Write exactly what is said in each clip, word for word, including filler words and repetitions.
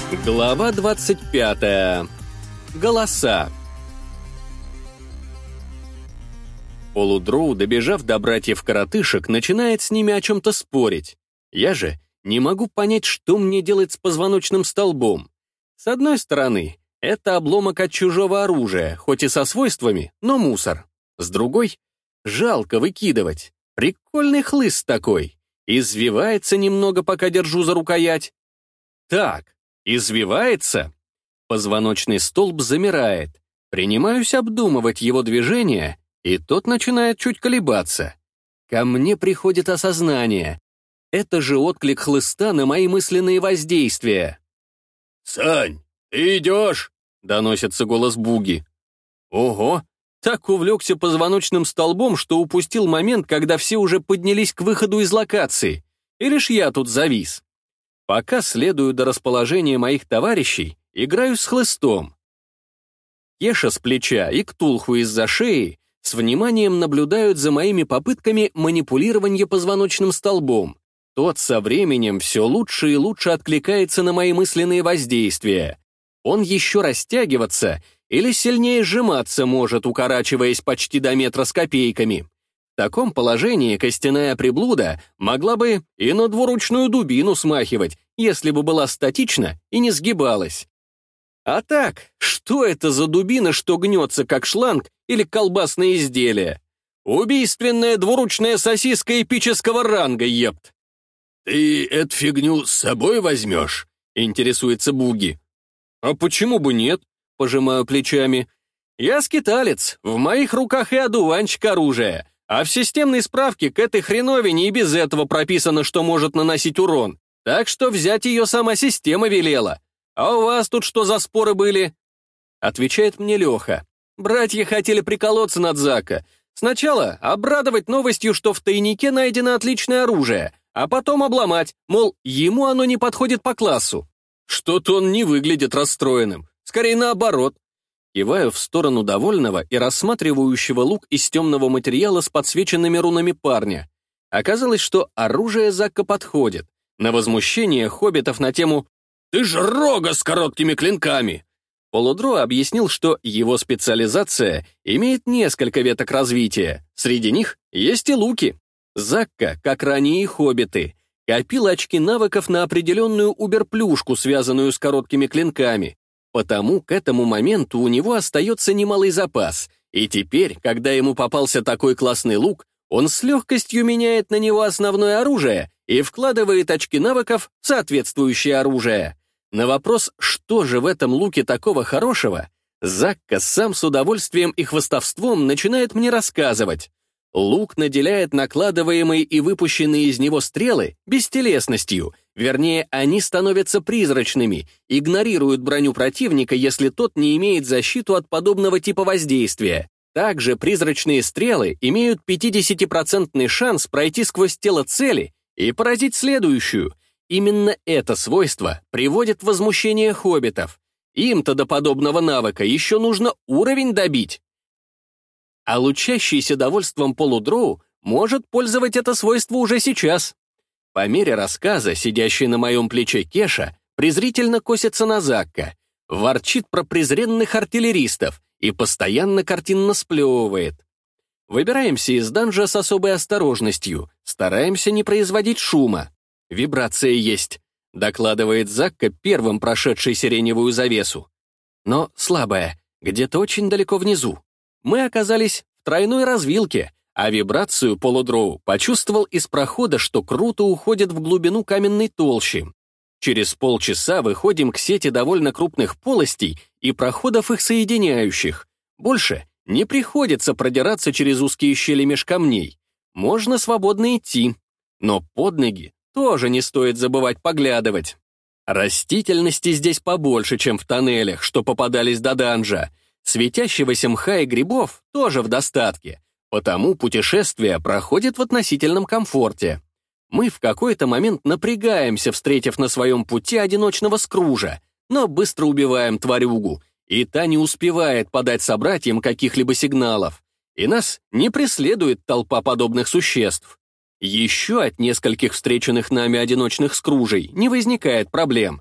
Глава двадцать пятая. Голоса. Полудроу, добежав до братьев-коротышек, начинает с ними о чем-то спорить. Я же не могу понять, что мне делать с позвоночным столбом. С одной стороны, это обломок от чужого оружия, хоть и со свойствами, но мусор. С другой, жалко выкидывать. Прикольный хлыст такой. Извивается немного, пока держу за рукоять. Так, извивается. Позвоночный столб замирает. Принимаюсь обдумывать его движение, и тот начинает чуть колебаться. Ко мне приходит осознание. Это же отклик хлыста на мои мысленные воздействия. «Сань, ты идешь?» — доносится голос Буги. Ого, так увлекся позвоночным столбом, что упустил момент, когда все уже поднялись к выходу из локации. И лишь я тут завис. Пока следую до расположения моих товарищей, играю с хлыстом. Кеша с плеча и Ктулху из-за шеи с вниманием наблюдают за моими попытками манипулирования позвоночным столбом. Тот со временем все лучше и лучше откликается на мои мысленные воздействия. Он еще растягиваться или сильнее сжиматься может, укорачиваясь почти до метра с копейками. В таком положении костяная приблуда могла бы и на двуручную дубину смахивать, если бы была статична и не сгибалась. А так, что это за дубина, что гнется, как шланг или колбасное изделие? Убийственная двуручная сосиска эпического ранга, епт. «Ты эту фигню с собой возьмешь?» — интересуется Буги. «А почему бы нет?» — пожимаю плечами. «Я скиталец, в моих руках и одуванчик оружия, а в системной справке к этой хреновине и без этого прописано, что может наносить урон, так что взять ее сама система велела. А у вас тут что за споры были?» Отвечает мне Леха. «Братья хотели приколоться над Зака. Сначала обрадовать новостью, что в тайнике найдено отличное оружие, а потом обломать, мол, ему оно не подходит по классу. Что-то он не выглядит расстроенным, скорее наоборот». Киваю в сторону довольного и рассматривающего лук из темного материала с подсвеченными рунами парня. Оказалось, что оружие Зака подходит. На возмущение хоббитов на тему «Ты ж рога с короткими клинками!» Полудро объяснил, что его специализация имеет несколько веток развития. Среди них есть и луки. Закка, как ранее и хоббиты, копил очки навыков на определенную уберплюшку, связанную с короткими клинками. Потому к этому моменту у него остается немалый запас, и теперь, когда ему попался такой классный лук, он с легкостью меняет на него основное оружие и вкладывает очки навыков в соответствующее оружие. На вопрос, что же в этом луке такого хорошего, Закка сам с удовольствием и хвастовством начинает мне рассказывать. Лук наделяет накладываемые и выпущенные из него стрелы бестелесностью, вернее, они становятся призрачными, игнорируют броню противника, если тот не имеет защиту от подобного типа воздействия. Также призрачные стрелы имеют пятидесятипроцентный шанс пройти сквозь тело цели и поразить следующую. Именно это свойство приводит в возмущение хоббитов. Им-то до подобного навыка еще нужно уровень добить. А лучащийся довольством полудроу может пользовать это свойство уже сейчас. По мере рассказа, сидящий на моем плече Кеша презрительно косится на Закка, ворчит про презренных артиллеристов и постоянно картинно сплевывает. Выбираемся из данжа с особой осторожностью, стараемся не производить шума. «Вибрация есть», — докладывает Закка, первым прошедший сиреневую завесу. Но слабая, где-то очень далеко внизу. Мы оказались в тройной развилке, а вибрацию полудроу почувствовал из прохода, что круто уходит в глубину каменной толщи. Через полчаса выходим к сети довольно крупных полостей и проходов их соединяющих. Больше не приходится продираться через узкие щели меж камней. Можно свободно идти, но под ноги тоже не стоит забывать поглядывать. Растительности здесь побольше, чем в тоннелях, что попадались до данжа. Светящегося мха и грибов тоже в достатке, потому путешествие проходит в относительном комфорте. Мы в какой-то момент напрягаемся, встретив на своем пути одиночного скружа, но быстро убиваем тварюгу, и та не успевает подать собратьям каких-либо сигналов, и нас не преследует толпа подобных существ. Еще от нескольких встреченных нами одиночных скружей не возникает проблем.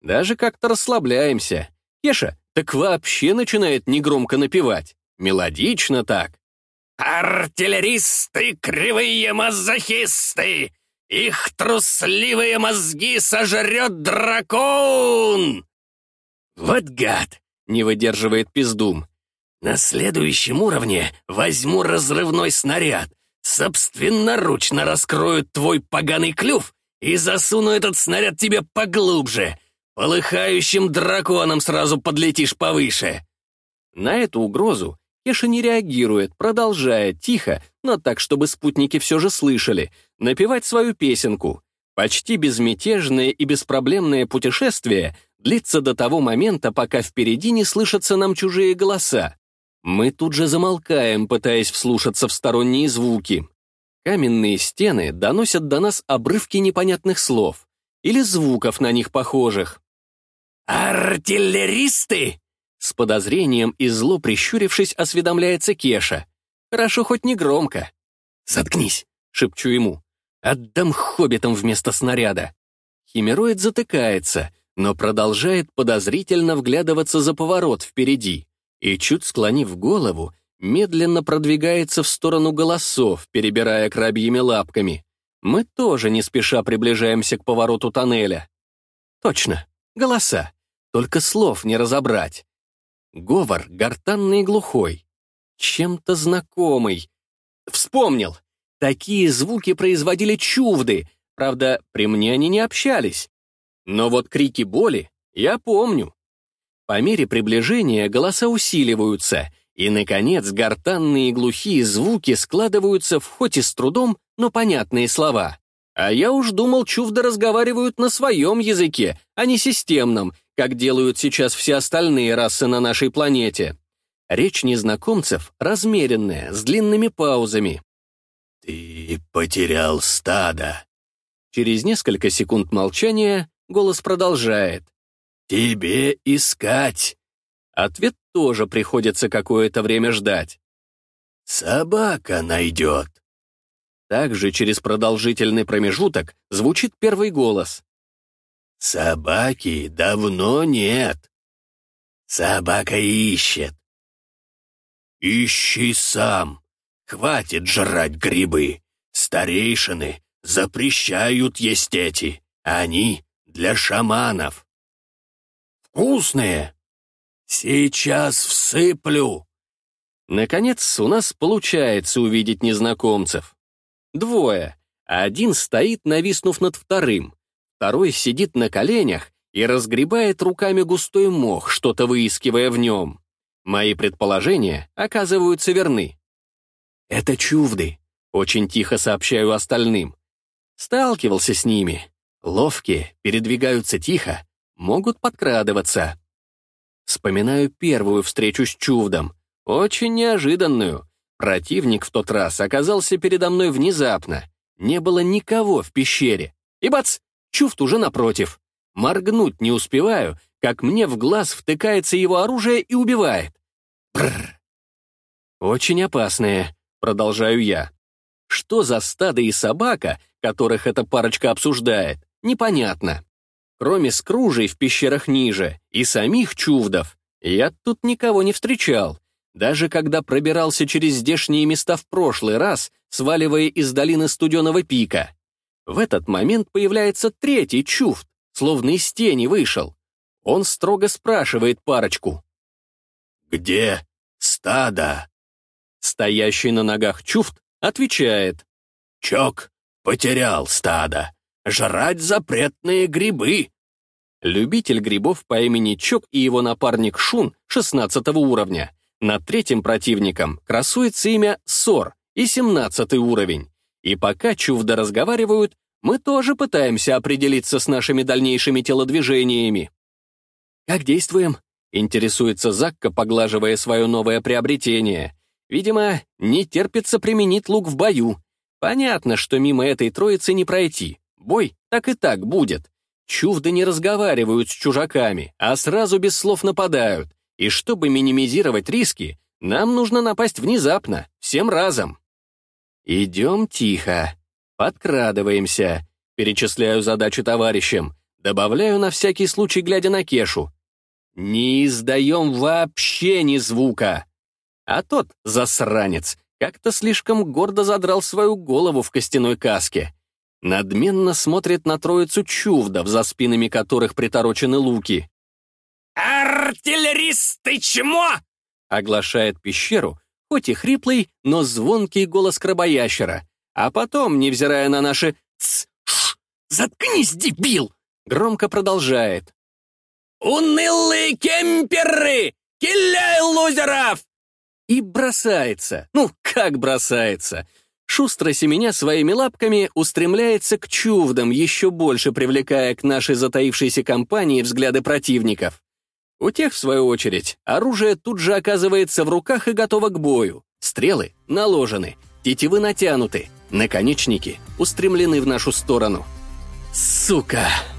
Даже как-то расслабляемся. Кеша так вообще начинает негромко напевать. Мелодично так. «Артиллеристы, кривые мазохисты! Их трусливые мозги сожрет дракон!» «Вот гад!» — не выдерживает Пиздум. «На следующем уровне возьму разрывной снаряд, собственноручно раскрою твой поганый клюв и засуну этот снаряд тебе поглубже. Полыхающим драконом сразу подлетишь повыше». На эту угрозу Кеша не реагирует, продолжая тихо, но так, чтобы спутники все же слышали, напевать свою песенку. Почти безмятежное и беспроблемное путешествие длится до того момента, пока впереди не слышатся нам чужие голоса. Мы тут же замолкаем, пытаясь вслушаться в сторонние звуки. Каменные стены доносят до нас обрывки непонятных слов или звуков на них похожих. «Артиллеристы!» С подозрением и зло прищурившись, осведомляется Кеша. Хорошо хоть не громко. «Заткнись!» — шепчу ему. «Отдам хоббитам вместо снаряда». Химероид затыкается, но продолжает подозрительно вглядываться за поворот впереди и, чуть склонив голову, медленно продвигается в сторону голосов, перебирая крабьими лапками. Мы тоже не спеша приближаемся к повороту тоннеля. Точно, голоса, только слов не разобрать. Говор гортанный и глухой, чем-то знакомый. Вспомнил, такие звуки производили чувды, правда, при мне они не общались. Но вот крики боли я помню. По мере приближения голоса усиливаются, и, наконец, гортанные и глухие звуки складываются в хоть и с трудом, но понятные слова. А я уж думал, чувды разговаривают на своем языке, а не системном, как делают сейчас все остальные расы на нашей планете. Речь незнакомцев размеренная, с длинными паузами. «Ты потерял стадо». Через несколько секунд молчания голос продолжает. «Тебе искать». Ответ тоже приходится какое-то время ждать. «Собака найдет». Также через продолжительный промежуток звучит первый голос. «Собаки давно нет». «Собака ищет». «Ищи сам. Хватит жрать грибы. Старейшины запрещают есть эти. Они для шаманов». «Вкусные. Сейчас всыплю». Наконец, у нас получается увидеть незнакомцев. Двое. Один стоит, нависнув над вторым. Второй сидит на коленях и разгребает руками густой мох, что-то выискивая в нем. Мои предположения оказываются верны. «Это чувды», — очень тихо сообщаю остальным. Сталкивался с ними. Ловкие, передвигаются тихо, могут подкрадываться. Вспоминаю первую встречу с чувдом, очень неожиданную. Противник в тот раз оказался передо мной внезапно. Не было никого в пещере. И бац, чувд уже напротив. Моргнуть не успеваю, как мне в глаз втыкается его оружие и убивает. Бррр. Очень опасные, продолжаю я. Что за стадо и собака, которых эта парочка обсуждает, непонятно. Кроме скружей в пещерах ниже и самих чувдов, я тут никого не встречал. Даже когда пробирался через здешние места в прошлый раз, сваливая из долины Студеного пика. В этот момент появляется третий чувд, словно из тени вышел. Он строго спрашивает парочку. «Где стадо?» Стоящий на ногах чувд отвечает. «Чок потерял стадо. Жрать запретные грибы». Любитель грибов по имени Чок и его напарник Шун шестнадцатого уровня. Над третьим противником красуется имя Сор и семнадцатый уровень. И пока чувды разговаривают, мы тоже пытаемся определиться с нашими дальнейшими телодвижениями. «Как действуем?» — интересуется Закка, поглаживая свое новое приобретение. Видимо, не терпится применить лук в бою. Понятно, что мимо этой троицы не пройти. Бой так и так будет. Чувды не разговаривают с чужаками, а сразу без слов нападают. И чтобы минимизировать риски, нам нужно напасть внезапно, всем разом. Идем тихо, подкрадываемся, перечисляю задачу товарищам, Добавляю на всякий случай, глядя на Кешу. Не издаем вообще ни звука. А тот, засранец, как-то слишком гордо задрал свою голову в костяной каске. Надменно смотрит на троицу чувдов, за спинами которых приторочены луки. «Артиллеристы чмо!» — оглашает пещеру, хоть и хриплый, но звонкий голос крабоящера. А потом, невзирая на наши «Тсс! Ш! Заткнись, дебил!» громко продолжает. «Унылые кемперы! Киляй лузеров!» И бросается. Ну, как бросается? Шустро семеня своими лапками устремляется к чувдам, еще больше привлекая к нашей затаившейся компании взгляды противников. У тех, в свою очередь, оружие тут же оказывается в руках и готово к бою. Стрелы наложены, тетивы натянуты, наконечники устремлены в нашу сторону. Сука!